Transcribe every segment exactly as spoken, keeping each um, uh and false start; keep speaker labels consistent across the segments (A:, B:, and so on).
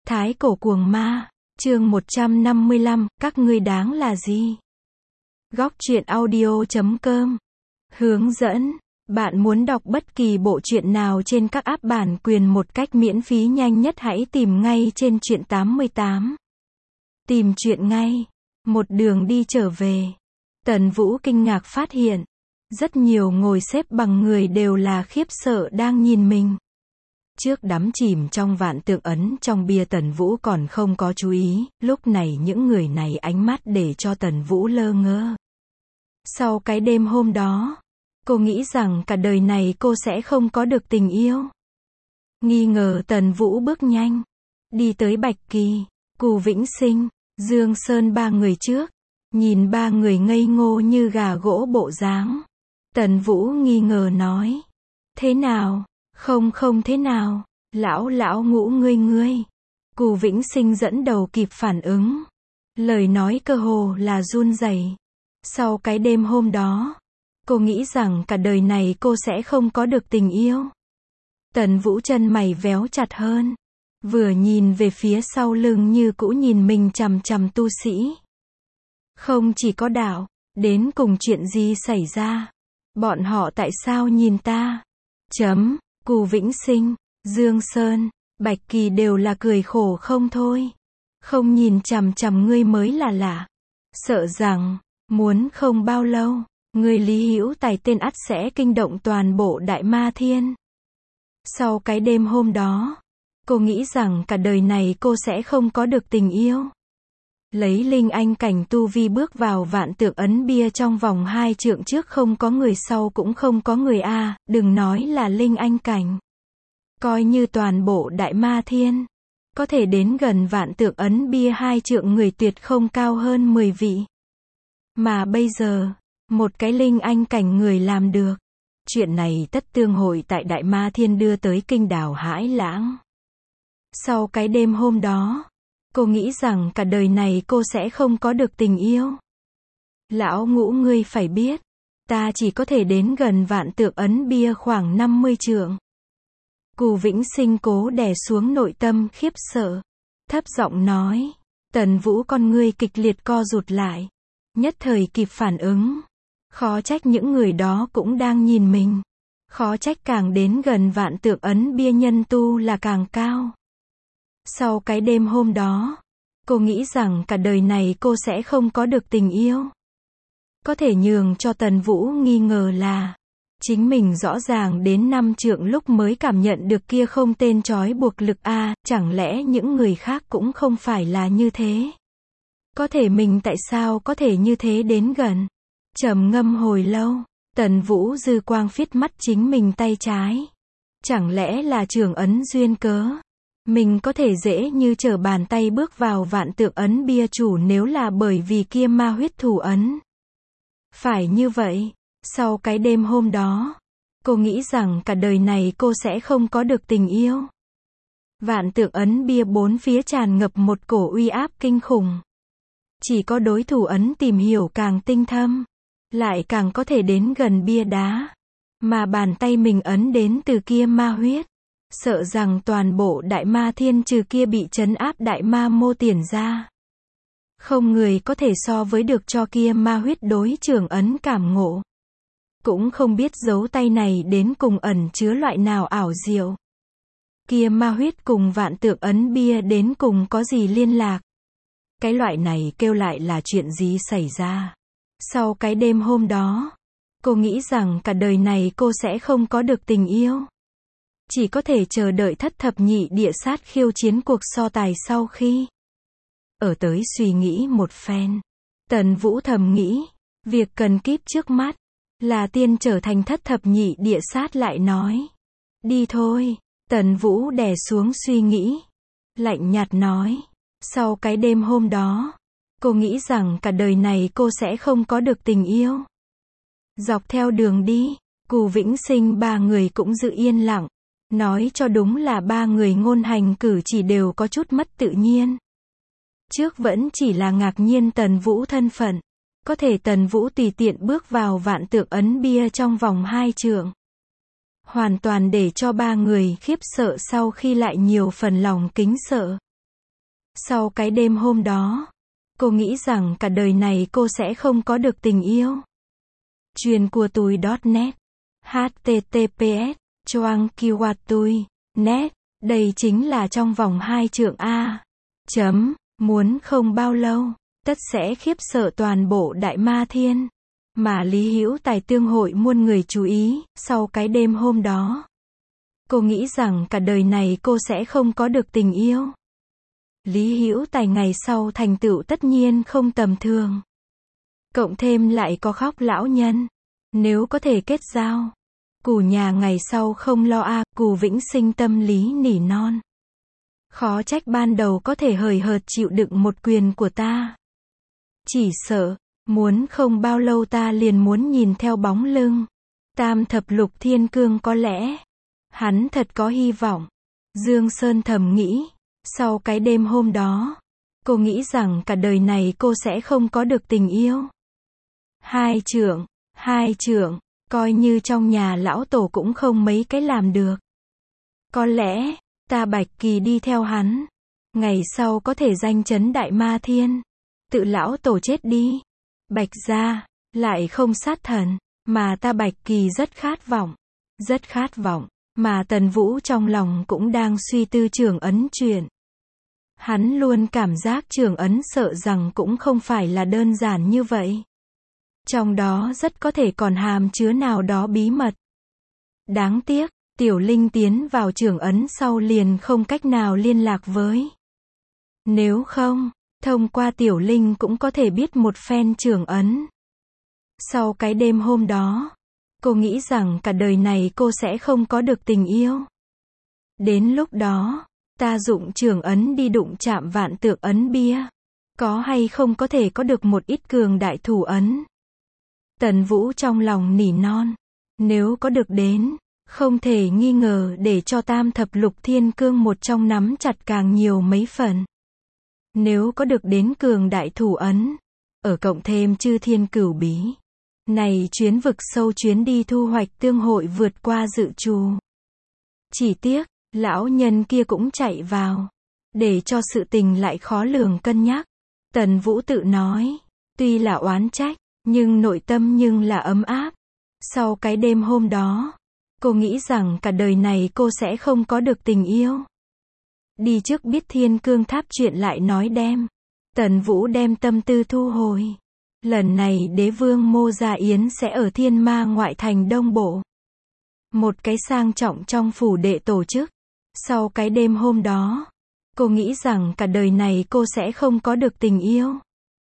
A: Thái cổ cuồng ma, chương một trăm năm mươi lăm, các ngươi đáng là gì? Góc truyện audio chấm com. Hướng dẫn, bạn muốn đọc bất kỳ bộ truyện nào trên các app bản quyền một cách miễn phí nhanh nhất hãy tìm ngay trên truyện tám mươi tám. Tìm truyện ngay. Một đường đi trở về, Tần Vũ kinh ngạc phát hiện, rất nhiều ngồi xếp bằng người đều là khiếp sợ đang nhìn mình. Trước đắm chìm trong vạn tượng ấn trong bia Tần Vũ còn không có chú ý, lúc này những người này ánh mắt để cho Tần Vũ lơ ngơ. Sau cái đêm hôm đó, cô nghĩ rằng cả đời này cô sẽ không có được tình yêu. Nghi ngờ Tần Vũ bước nhanh, đi tới Bạch Kỳ, Cù Vĩnh Sinh, Dương Sơn ba người trước, nhìn ba người ngây ngô như gà gỗ bộ dáng. Tần Vũ nghi ngờ nói, thế nào? Không không thế nào, lão lão ngũ ngươi ngươi. Cù Vĩnh Sinh dẫn đầu kịp phản ứng. Lời nói cơ hồ là run rẩy. Sau cái đêm hôm đó, cô nghĩ rằng cả đời này cô sẽ không có được tình yêu. Tần Vũ chân mày véo chặt hơn. Vừa nhìn về phía sau lưng như cũ nhìn mình chằm chằm tu sĩ. Không chỉ có đạo, đến cùng chuyện gì xảy ra? Bọn họ tại sao nhìn ta? Chấm. Cù Vĩnh Sinh, Dương Sơn, Bạch Kỳ đều là cười khổ không thôi. Không nhìn chằm chằm ngươi mới là lạ. Sợ rằng, muốn không bao lâu, người Lý Hữu Tài tên ắt sẽ kinh động toàn bộ Đại Ma Thiên. Sau cái đêm hôm đó, cô nghĩ rằng cả đời này cô sẽ không có được tình yêu. Lấy linh anh cảnh tu vi bước vào vạn tượng ấn bia trong vòng hai trượng trước không có người sau cũng không có người a, đừng nói là linh anh cảnh. Coi như toàn bộ Đại Ma Thiên, có thể đến gần vạn tượng ấn bia hai trượng người tuyệt không cao hơn mười vị. Mà bây giờ, một cái linh anh cảnh người làm được. Chuyện này tất tương hội tại Đại Ma Thiên đưa tới kinh đảo hãi lãng. Sau cái đêm hôm đó, cô nghĩ rằng cả đời này cô sẽ không có được tình yêu. Lão ngũ ngươi phải biết, ta chỉ có thể đến gần vạn tượng ấn bia khoảng năm mươi trượng. Cù Vĩnh Sinh cố đè xuống nội tâm khiếp sợ. Thấp giọng nói, Tần Vũ con ngươi kịch liệt co rụt lại. Nhất thời kịp phản ứng. Khó trách những người đó cũng đang nhìn mình. Khó trách càng đến gần vạn tượng ấn bia nhân tu là càng cao. Sau cái đêm hôm đó, cô nghĩ rằng cả đời này cô sẽ không có được tình yêu. Có thể nhường cho Tần Vũ nghi ngờ là, chính mình rõ ràng đến năm trượng lúc mới cảm nhận được kia không tên trói buộc lực a, chẳng lẽ những người khác cũng không phải là như thế? Có thể mình tại sao có thể như thế đến gần? Trầm ngâm hồi lâu, Tần Vũ dư quang phiết mắt chính mình tay trái. Chẳng lẽ là trường ấn duyên cớ? Mình có thể dễ như trở bàn tay bước vào vạn tượng ấn bia chủ nếu là bởi vì kia ma huyết thủ ấn. Phải như vậy, sau cái đêm hôm đó, cô nghĩ rằng cả đời này cô sẽ không có được tình yêu. Vạn tượng ấn bia bốn phía tràn ngập một cổ uy áp kinh khủng. Chỉ có đối thủ ấn tìm hiểu càng tinh thâm, lại càng có thể đến gần bia đá. Mà bàn tay mình ấn đến từ kia ma huyết. Sợ rằng toàn bộ Đại Ma Thiên trừ kia bị trấn áp Đại Ma Mô Tiền ra. Không người có thể so với được cho kia ma huyết đối trường ấn cảm ngộ. Cũng không biết dấu tay này đến cùng ẩn chứa loại nào ảo diệu. Kia ma huyết cùng vạn tượng ấn bia đến cùng có gì liên lạc. Cái loại này kêu lại là chuyện gì xảy ra. Sau cái đêm hôm đó, cô nghĩ rằng cả đời này cô sẽ không có được tình yêu. Chỉ có thể chờ đợi thất thập nhị địa sát khiêu chiến cuộc so tài sau khi. Ở tới suy nghĩ một phen. Tần Vũ thầm nghĩ, việc cần kíp trước mắt, là tiên trở thành thất thập nhị địa sát lại nói. Đi thôi, Tần Vũ đè xuống suy nghĩ. Lạnh nhạt nói, sau cái đêm hôm đó, cô nghĩ rằng cả đời này cô sẽ không có được tình yêu. Dọc theo đường đi, Cù Vĩnh Sinh ba người cũng giữ yên lặng. Nói cho đúng là ba người ngôn hành cử chỉ đều có chút mất tự nhiên. Trước vẫn chỉ là ngạc nhiên Tần Vũ thân phận. Có thể Tần Vũ tùy tiện bước vào vạn tượng ấn bia trong vòng hai trượng. Hoàn toàn để cho ba người khiếp sợ sau khi lại nhiều phần lòng kính sợ. Sau cái đêm hôm đó, cô nghĩ rằng cả đời này cô sẽ không có được tình yêu. Chuyện của tôi .net H T T P S Choang Kiwa tôi net Đây chính là trong vòng hai trượng A. Chấm. Muốn không bao lâu, tất sẽ khiếp sợ toàn bộ Đại Ma Thiên. Mà Lý Hữu Tài tương hội muôn người chú ý, sau cái đêm hôm đó. Cô nghĩ rằng cả đời này cô sẽ không có được tình yêu. Lý Hữu Tài ngày sau thành tựu tất nhiên không tầm thường. Cộng thêm lại có Khóc lão nhân. Nếu có thể kết giao. Cù nhà ngày sau không lo a, à, Cù Vĩnh Sinh tâm lý nỉ non. Khó trách ban đầu có thể hời hợt chịu đựng một quyền của ta. Chỉ sợ, muốn không bao lâu ta liền muốn nhìn theo bóng lưng. Tam thập lục thiên cương có lẽ. Hắn thật có hy vọng. Dương Sơn thầm nghĩ. Sau cái đêm hôm đó, cô nghĩ rằng cả đời này cô sẽ không có được tình yêu. Hai trượng, hai trượng, coi như trong nhà lão tổ cũng không mấy cái làm được. Có lẽ, ta Bạch Kỳ đi theo hắn. Ngày sau có thể danh chấn Đại Ma Thiên. Tự lão tổ chết đi. Bạch gia, lại không sát thần. Mà ta Bạch Kỳ rất khát vọng. Rất khát vọng. Mà Tần Vũ trong lòng cũng đang suy tư Trường Ấn chuyện. Hắn luôn cảm giác Trường Ấn sợ rằng cũng không phải là đơn giản như vậy. Trong đó rất có thể còn hàm chứa nào đó bí mật. Đáng tiếc, Tiểu Linh tiến vào Trường Ấn sau liền không cách nào liên lạc với. Nếu không, thông qua Tiểu Linh cũng có thể biết một phen Trường Ấn. Sau cái đêm hôm đó, cô nghĩ rằng cả đời này cô sẽ không có được tình yêu. Đến lúc đó, ta dụng Trường Ấn đi đụng chạm vạn tượng ấn bia. Có hay không có thể có được một ít cường đại thủ ấn. Tần Vũ trong lòng nỉ non. Nếu có được đến, không thể nghi ngờ để cho tam thập lục thiên cương một trong nắm chặt càng nhiều mấy phần. Nếu có được đến cường đại thủ ấn, ở cộng thêm chư thiên cửu bí. Này chuyến vực sâu chuyến đi thu hoạch tương hội vượt qua dự trù. Chỉ tiếc, lão nhân kia cũng chạy vào. Để cho sự tình lại khó lường cân nhắc. Tần Vũ tự nói, tuy là oán trách, nhưng nội tâm nhưng là ấm áp. Sau cái đêm hôm đó, cô nghĩ rằng cả đời này cô sẽ không có được tình yêu. Đi trước biết Thiên Cương Tháp chuyện lại nói đem. Tần Vũ đem tâm tư thu hồi. Lần này đế vương Mô Gia Yến sẽ ở Thiên Ma ngoại thành Đông Bộ. Một cái sang trọng trong phủ đệ tổ chức. Sau cái đêm hôm đó, cô nghĩ rằng cả đời này cô sẽ không có được tình yêu.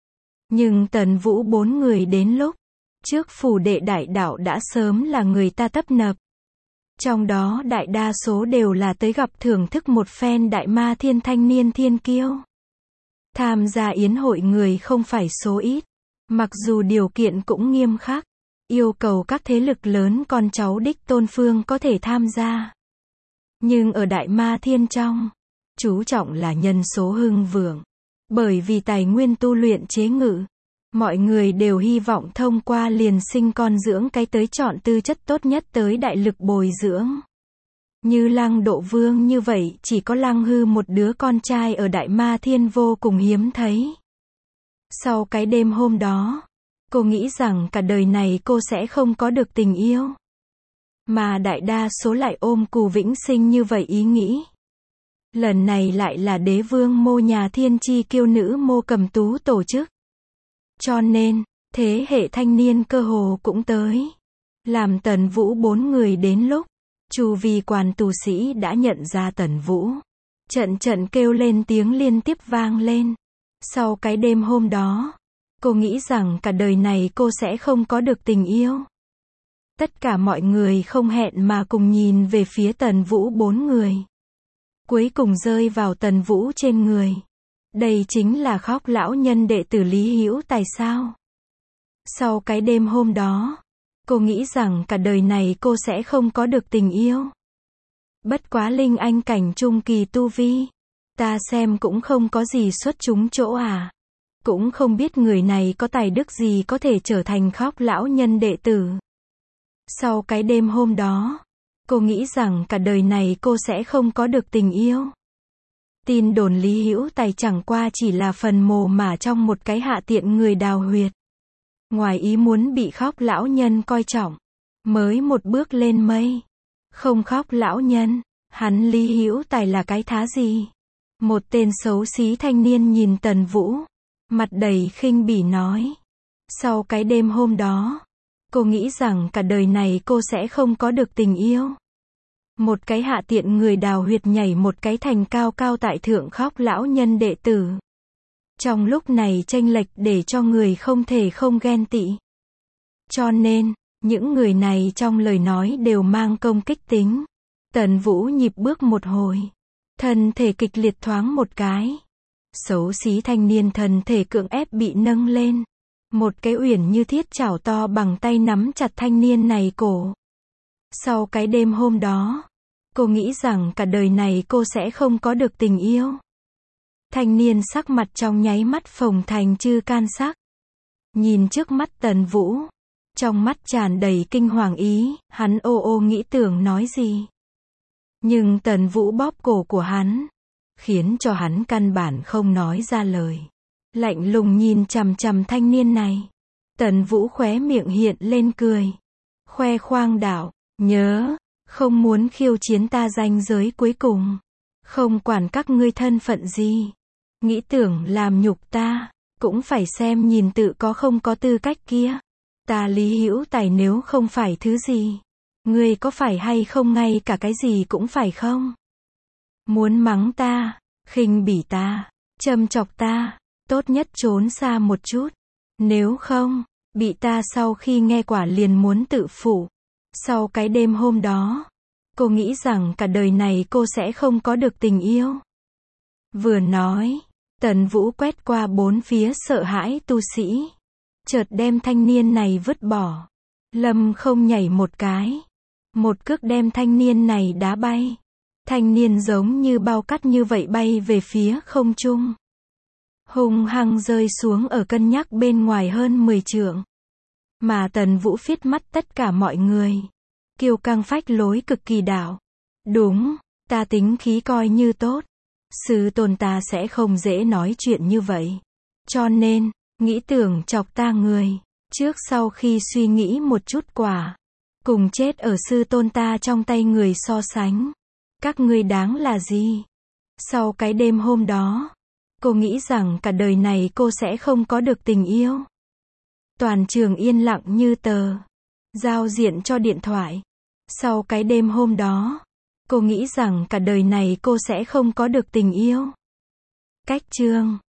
A: Nhưng Tần Vũ bốn người đến lúc trước phủ đệ đại đạo đã sớm là người ta tấp nập. Trong đó đại đa số đều là tới gặp thưởng thức một phen Đại Ma Thiên thanh niên thiên kiêu. Tham gia yến hội người không phải số ít. Mặc dù điều kiện cũng nghiêm khắc, yêu cầu các thế lực lớn con cháu đích tôn phương có thể tham gia. Nhưng ở Đại Ma Thiên trong, chú trọng là nhân số hưng vượng. Bởi vì tài nguyên tu luyện chế ngự, mọi người đều hy vọng thông qua liền sinh con dưỡng cái tới chọn tư chất tốt nhất tới đại lực bồi dưỡng. Như Lăng Độ Vương như vậy chỉ có Lăng Hư một đứa con trai ở Đại Ma Thiên vô cùng hiếm thấy. Sau cái đêm hôm đó, cô nghĩ rằng cả đời này cô sẽ không có được tình yêu. Mà đại đa số lại ôm Cù Vĩnh Sinh như vậy ý nghĩ. Lần này lại là đế vương Mô nhà thiên chi kiêu nữ Mô Cầm Tú tổ chức. Cho nên, thế hệ thanh niên cơ hồ cũng tới. Làm Tần Vũ bốn người đến lúc, chu vi quan tu sĩ đã nhận ra Tần Vũ. Trận trận kêu lên tiếng liên tiếp vang lên. Sau cái đêm hôm đó, cô nghĩ rằng cả đời này cô sẽ không có được tình yêu. Tất cả mọi người không hẹn mà cùng nhìn về phía Tần Vũ bốn người. Cuối cùng rơi vào Tần Vũ trên người. Đây chính là Khóc lão nhân đệ tử Lý Hữu Tài sao? Sau cái đêm hôm đó, cô nghĩ rằng cả đời này cô sẽ không có được tình yêu. Bất quá linh anh cảnh trung kỳ tu vi, ta xem cũng không có gì xuất chúng chỗ à. Cũng không biết người này có tài đức gì có thể trở thành Khóc lão nhân đệ tử. Sau cái đêm hôm đó, cô nghĩ rằng cả đời này cô sẽ không có được tình yêu. Tin đồn Lý Hữu Tài chẳng qua chỉ là phần mồ mả trong một cái hạ tiện người đào huyệt. Ngoài ý muốn bị Khóc lão nhân coi trọng, mới một bước lên mây. Không Khóc lão nhân, hắn Lý Hữu Tài là cái thá gì? Một tên xấu xí thanh niên nhìn Tần Vũ, mặt đầy khinh bỉ nói. Sau cái đêm hôm đó, cô nghĩ rằng cả đời này cô sẽ không có được tình yêu. Một cái hạ tiện người đào huyệt nhảy một cái thành cao cao tại thượng Khóc lão nhân đệ tử. Trong lúc này chênh lệch để cho người không thể không ghen tị. Cho nên, những người này trong lời nói đều mang công kích tính. Tần Vũ nhịp bước một hồi, thân thể kịch liệt thoáng một cái. Xấu xí thanh niên thân thể cưỡng ép bị nâng lên. Một cái uyển như thiết chảo to bằng tay nắm chặt thanh niên này cổ. Sau cái đêm hôm đó, cô nghĩ rằng cả đời này cô sẽ không có được tình yêu. Thanh niên sắc mặt trong nháy mắt phồng thành chư can sắc. Nhìn trước mắt Tần Vũ, trong mắt tràn đầy kinh hoàng ý, hắn ô ô nghĩ tưởng nói gì. Nhưng Tần Vũ bóp cổ của hắn, khiến cho hắn căn bản không nói ra lời. Lạnh lùng nhìn chằm chằm thanh niên này. Tần Vũ khóe miệng hiện lên cười. Khoe khoang đạo, nhớ, không muốn khiêu chiến ta ranh giới cuối cùng. Không quản các ngươi thân phận gì. Nghĩ tưởng làm nhục ta, cũng phải xem nhìn tự có không có tư cách kia. Ta Lý Hữu Tài nếu không phải thứ gì, ngươi có phải hay không ngay cả cái gì cũng phải không? Muốn mắng ta, khinh bỉ ta, châm chọc ta, tốt nhất trốn xa một chút. Nếu không, bị ta sau khi nghe quả liền muốn tự phụ. Sau cái đêm hôm đó, cô nghĩ rằng cả đời này cô sẽ không có được tình yêu. Vừa nói, Tần Vũ quét qua bốn phía sợ hãi tu sĩ. Chợt đem thanh niên này vứt bỏ. Lâm không nhảy một cái. Một cước đem thanh niên này đá bay. Thanh niên giống như bao cát như vậy bay về phía không trung. Hung hăng rơi xuống ở cân nhắc bên ngoài hơn mười trượng. Mà Tần Vũ phiết mắt tất cả mọi người. Kiêu căng phách lối cực kỳ đạo. Đúng, ta tính khí coi như tốt. Sư tôn ta sẽ không dễ nói chuyện như vậy. Cho nên, nghĩ tưởng chọc ta người. Trước sau khi suy nghĩ một chút quả. Cùng chết ở sư tôn ta trong tay người so sánh. Các ngươi đáng là gì? Sau cái đêm hôm đó, cô nghĩ rằng cả đời này cô sẽ không có được tình yêu. Toàn trường yên lặng như tờ. Giao diện cho điện thoại. Sau cái đêm hôm đó, cô nghĩ rằng cả đời này cô sẽ không có được tình yêu. Cách chương